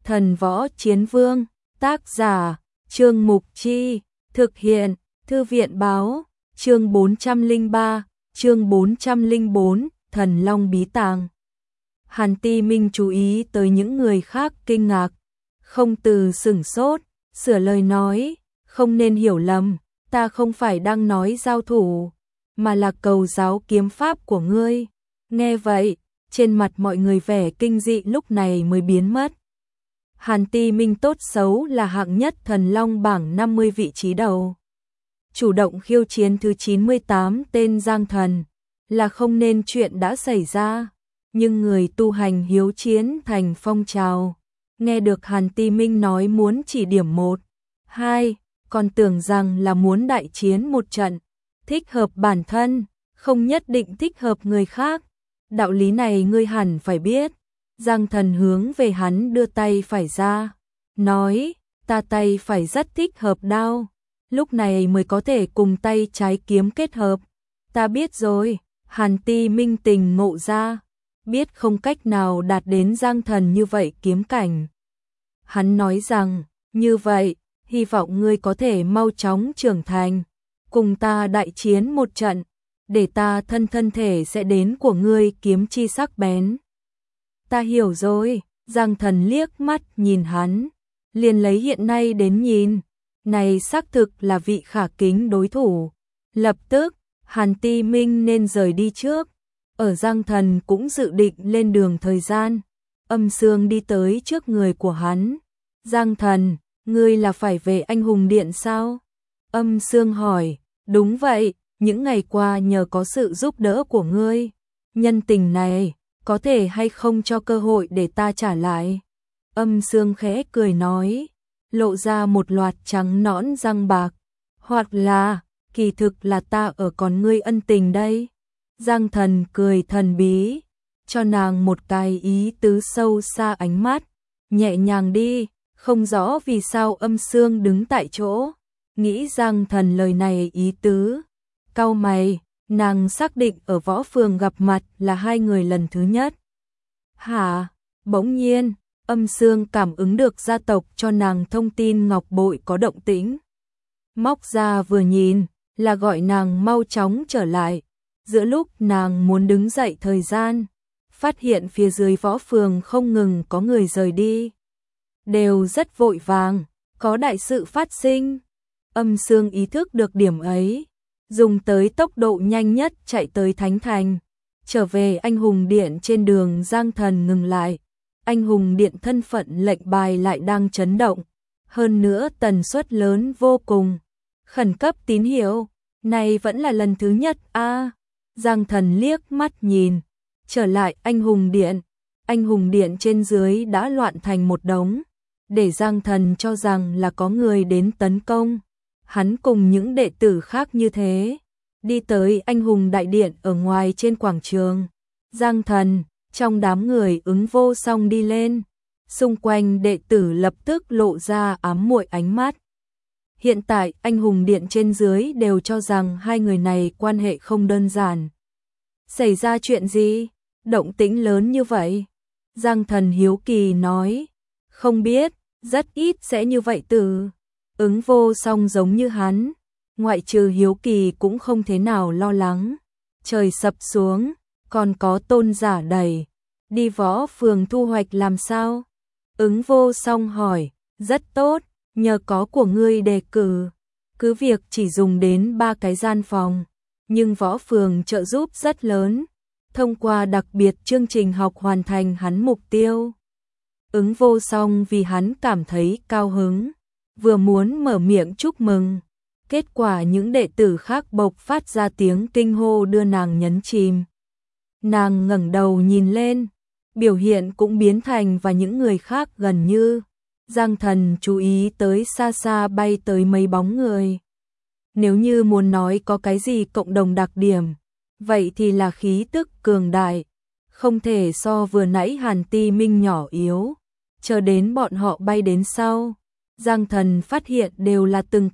Thần Võ Chiến Vương, tác giả, Trương Mục Chi, thực hiện, Thư viện Báo, chương 403, chương 404, Thần Long Bí Tàng. Hàn Ti Minh chú ý tới những người khác kinh ngạc, không từ sửng sốt, sửa lời nói, không nên hiểu lầm, ta không phải đang nói giao thủ, mà là cầu giáo kiếm pháp của ngươi. Nghe vậy, trên mặt mọi người vẻ kinh dị lúc này mới biến mất. Hàn Ti Minh tốt xấu là hạng nhất Thần Long bảng 50 vị trí đầu. Chủ động khiêu chiến thứ 98 tên Giang Thần, là không nên chuyện đã xảy ra, nhưng người tu hành hiếu chiến thành phong trào. Nghe được Hàn Ti Minh nói muốn chỉ điểm 1, 2, còn tưởng rằng là muốn đại chiến một trận, thích hợp bản thân, không nhất định thích hợp người khác. Đạo lý này ngươi hẳn phải biết. Giang Thần hướng về hắn đưa tay phải ra, nói, ta tay phải rất thích hợp đao, lúc này mới có thể cùng tay trái kiếm kết hợp. Ta biết rồi. Hàn Ti Minh tình ngộ ra, biết không cách nào đạt đến Giang Thần như vậy kiếm cảnh. Hắn nói rằng, như vậy, hy vọng ngươi có thể mau chóng trưởng thành, cùng ta đại chiến một trận, để ta thân thể sẽ đến của ngươi kiếm chi sắc bén. Ta hiểu rồi. Giang Thần liếc mắt nhìn hắn, liền lấy hiện nay đến nhìn, này xác thực là vị khả kính đối thủ. Lập tức, Hàn Ti Minh nên rời đi trước. Ở Giang Thần cũng dự định lên đường thời gian. Âm Sương đi tới trước người của hắn. Giang Thần, ngươi là phải về Anh Hùng Điện sao? Âm Sương hỏi. Đúng vậy, những ngày qua nhờ có sự giúp đỡ của ngươi, nhân tình này, có thể hay không cho cơ hội để ta trả lại? Âm Sương khẽ cười nói, lộ ra một loạt trắng nõn răng bạc. Hoặc là, kỳ thực là ta ở còn ngươi ân tình đây. Giang Thần cười thần bí, cho nàng một cái ý tứ sâu xa ánh mắt. Nhẹ nhàng đi. Không rõ vì sao Âm Sương đứng tại chỗ, nghĩ Giang Thần lời này ý tứ. Cau mày, nàng xác định ở võ phường gặp mặt là hai người lần thứ nhất. Hả? Bỗng nhiên, Âm Sương cảm ứng được gia tộc cho nàng thông tin ngọc bội có động tĩnh. Móc ra vừa nhìn, là gọi nàng mau chóng trở lại. Giữa lúc nàng muốn đứng dậy thời gian, phát hiện phía dưới võ phường không ngừng có người rời đi. Đều rất vội vàng, có đại sự phát sinh. Âm Sương ý thức được điểm ấy, dùng tới tốc độ nhanh nhất chạy tới Thánh Thành. Trở về Anh Hùng Điện trên đường Giang Thần ngừng lại. Anh Hùng Điện thân phận lệnh bài lại đang chấn động, hơn nữa tần suất lớn vô cùng. Khẩn cấp tín hiệu, này vẫn là lần thứ nhất a. Giang Thần liếc mắt nhìn, trở lại Anh Hùng Điện. Anh Hùng Điện trên dưới đã loạn thành một đống, để Giang Thần cho rằng là có người đến tấn công. Hắn cùng những đệ tử khác như thế, đi tới Anh Hùng Đại Điện ở ngoài trên quảng trường. Giang Thần, trong đám người Ứng Vô Song đi lên, xung quanh đệ tử lập tức lộ ra ám muội ánh mắt. Hiện tại Anh Hùng Điện trên dưới đều cho rằng hai người này quan hệ không đơn giản. Xảy ra chuyện gì? Động tĩnh lớn như vậy? Giang Thần hiếu kỳ nói, không biết, rất ít sẽ như vậy từ. Ứng Vô Song giống như hắn, ngoại trừ hiếu kỳ cũng không thế nào lo lắng. Trời sập xuống, còn có tôn giả đầy, đi võ phường thu hoạch làm sao? Ứng Vô Song hỏi, rất tốt, nhờ có của ngươi đề cử, cứ việc chỉ dùng đến 3 cái gian phòng, nhưng võ phường trợ giúp rất lớn, thông qua đặc biệt chương trình học hoàn thành hắn mục tiêu. Ứng Vô Song vì hắn cảm thấy cao hứng, vừa muốn mở miệng chúc mừng, kết quả những đệ tử khác bộc phát ra tiếng kinh hô đưa nàng nhấn chìm. Nàng ngẩng đầu nhìn lên, biểu hiện cũng biến thành và những người khác gần như. Giang Thần chú ý tới xa xa bay tới mấy bóng người. Nếu như muốn nói có cái gì cộng đồng đặc điểm, vậy thì là khí tức cường đại, không thể so vừa nãy Hàn Ti Minh nhỏ yếu. Chờ đến bọn họ bay đến sau, Giang Thần phát hiện đều là từng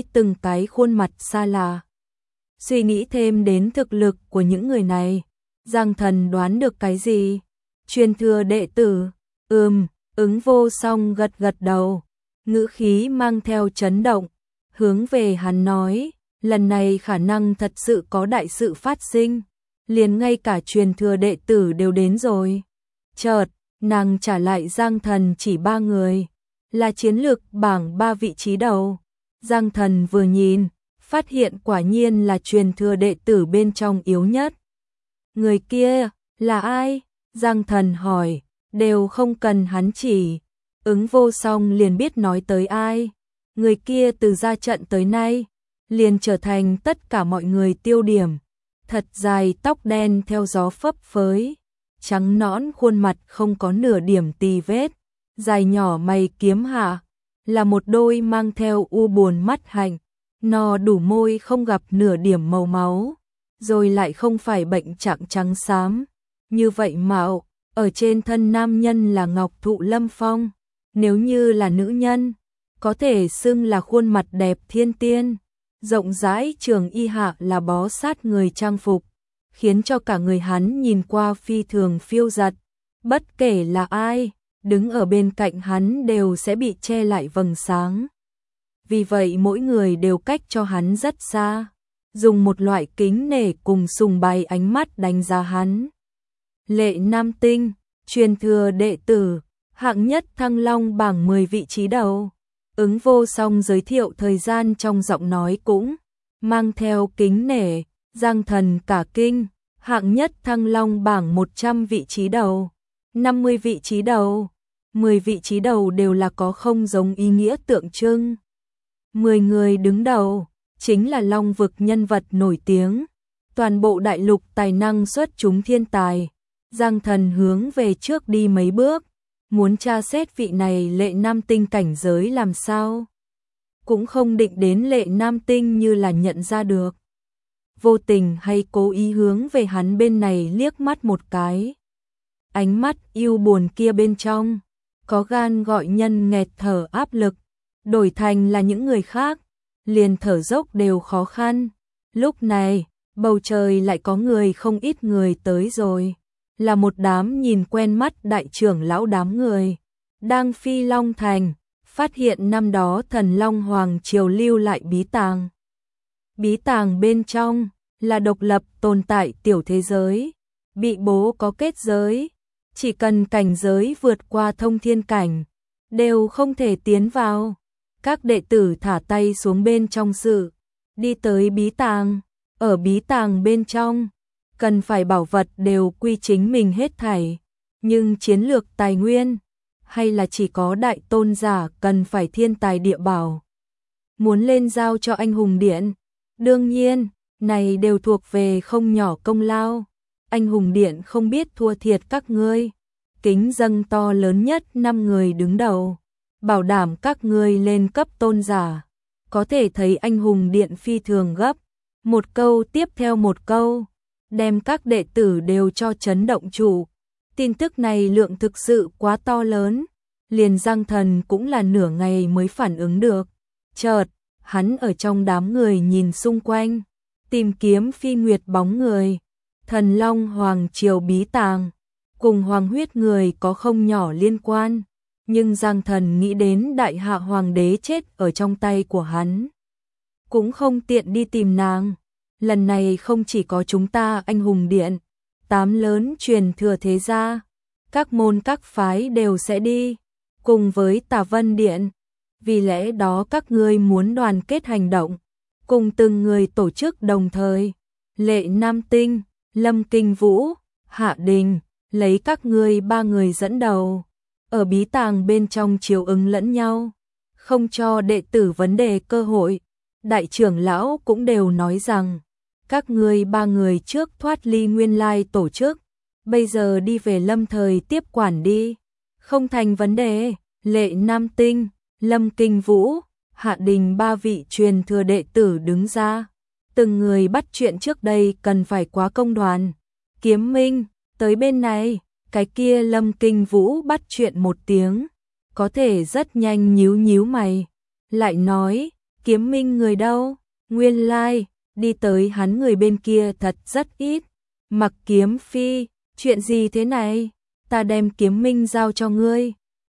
cái khuôn mặt xa lạ. Suy nghĩ thêm đến thực lực của những người này, Giang Thần đoán được cái gì? Truyền thừa đệ tử, Ứng Vô Song gật gật đầu, ngữ khí mang theo chấn động, hướng về hắn nói, lần này khả năng thật sự có đại sự phát sinh, liền ngay cả truyền thừa đệ tử đều đến rồi. Chợt, nàng trả lại Giang Thần chỉ 3 người, là chiến lược bảng 3 vị trí đầu. Giang Thần vừa nhìn, phát hiện quả nhiên là truyền thừa đệ tử bên trong yếu nhất. Người kia, là ai? Giang Thần hỏi, đều không cần hắn chỉ. Ứng Vô Song liền biết nói tới ai. Người kia từ ra trận tới nay, liền trở thành tất cả mọi người tiêu điểm. Thật dài tóc đen theo gió phấp phới, trắng nõn khuôn mặt không có nửa điểm tì vết, dài nhỏ mày kiếm hạ, là một đôi mang theo u buồn mắt hạnh, no đủ môi không gặp nửa điểm màu máu, rồi lại không phải bệnh trạng trắng xám. Như vậy mạo, ở trên thân nam nhân là ngọc thụ lâm phong, nếu như là nữ nhân, có thể xưng là khuôn mặt đẹp thiên tiên. Rộng rãi trường y hạ là bó sát người trang phục, khiến cho cả người hắn nhìn qua phi thường phiêu dật. Bất kể là ai, đứng ở bên cạnh hắn đều sẽ bị che lại vầng sáng. Vì vậy mỗi người đều cách cho hắn rất xa, dùng một loại kính nể cùng sùng bái ánh mắt đánh giá hắn. Lệ Nam Tinh, truyền thừa đệ tử, hạng nhất Thăng Long bảng 10 vị trí đầu. Ứng Vô Song giới thiệu thời gian trong giọng nói cũng mang theo kính nể. Giang Thần cả kinh, hạng nhất Thăng Long bảng 100 vị trí đầu, 50 vị trí đầu, 10 vị trí đầu đều là có không giống ý nghĩa tượng trưng. 10 người đứng đầu, chính là Long vực nhân vật nổi tiếng, toàn bộ đại lục tài năng xuất chúng thiên tài. Giang Thần hướng về trước đi mấy bước, muốn tra xét vị này Lệ Nam Tinh cảnh giới làm sao. Cũng không định đến Lệ Nam Tinh như là nhận ra được. Vô tình hay cố ý hướng về hắn bên này liếc mắt một cái. Ánh mắt yêu buồn kia bên trong, có gan gọi nhân nghẹt thở áp lực, đổi thành là những người khác, liền thở dốc đều khó khăn. Lúc này, bầu trời lại có người không ít người tới rồi. Là một đám nhìn quen mắt đại trưởng lão đám người, đang phi Long Thành, phát hiện năm đó Thần Long Hoàng triều lưu lại bí tàng. Bí tàng bên trong là độc lập tồn tại tiểu thế giới, bị bố có kết giới, chỉ cần cảnh giới vượt qua thông thiên cảnh, đều không thể tiến vào. Các đệ tử thả tay xuống bên trong sự, đi tới bí tàng, ở bí tàng bên trong, cần phải bảo vật đều quy chính mình hết thảy, nhưng chiến lược tài nguyên, hay là chỉ có đại tôn giả cần phải thiên tài địa bảo. Muốn lên giao cho anh hùng điện, đương nhiên, này đều thuộc về không nhỏ công lao. Anh hùng điện không biết thua thiệt các ngươi, kính dâng to lớn nhất 5 người đứng đầu, bảo đảm các ngươi lên cấp tôn giả. Có thể thấy anh hùng điện phi thường gấp, một câu tiếp theo một câu, đem các đệ tử đều cho chấn động chủ. Tin tức này lượng thực sự quá to lớn, liền Giang Thần cũng là nửa ngày mới phản ứng được. Chợt, hắn ở trong đám người nhìn xung quanh, tìm kiếm Phi Nguyệt bóng người. Thần Long Hoàng triều bí tàng, cùng Hoàng huyết người có không nhỏ liên quan, nhưng Giang Thần nghĩ đến Đại Hạ Hoàng đế chết ở trong tay của hắn, cũng không tiện đi tìm nàng. Lần này không chỉ có chúng ta anh hùng điện, 8 lớn truyền thừa thế gia, các môn các phái đều sẽ đi, cùng với Tà Vân Điện. Vì lẽ đó các ngươi muốn đoàn kết hành động, cùng từng người tổ chức đồng thời. Lệ Nam Tinh, Lâm Kinh Vũ, Hạ Đình, lấy các ngươi 3 người dẫn đầu, ở bí tàng bên trong chiếu ứng lẫn nhau, không cho đệ tử vấn đề cơ hội. Đại trưởng lão cũng đều nói rằng, các ngươi 3 người trước thoát ly nguyên lai tổ chức, bây giờ đi về Lâm Thời tiếp quản đi, không thành vấn đề. Lệ Nam Tinh, Lâm Kinh Vũ, Hạ Đình 3 vị truyền thừa đệ tử đứng ra, từng người bắt chuyện trước đây cần phải quá công đoàn. Kiếm Minh, tới bên này. Cái kia Lâm Kinh Vũ bắt chuyện một tiếng, có thể rất nhanh nhíu nhíu mày, lại nói, Kiếm Minh người đâu? Nguyên lai, đi tới hắn người bên kia thật rất ít. Mặc Kiếm Phi, chuyện gì thế này? Ta đem Kiếm Minh giao cho ngươi,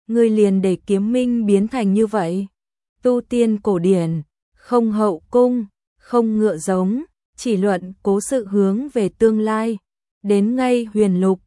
ngươi liền để kiếm minh biến thành như vậy. Tu tiên cổ điển, không hậu cung, không ngựa giống, chỉ luận cố sự hướng về tương lai. Đến ngay huyền lục,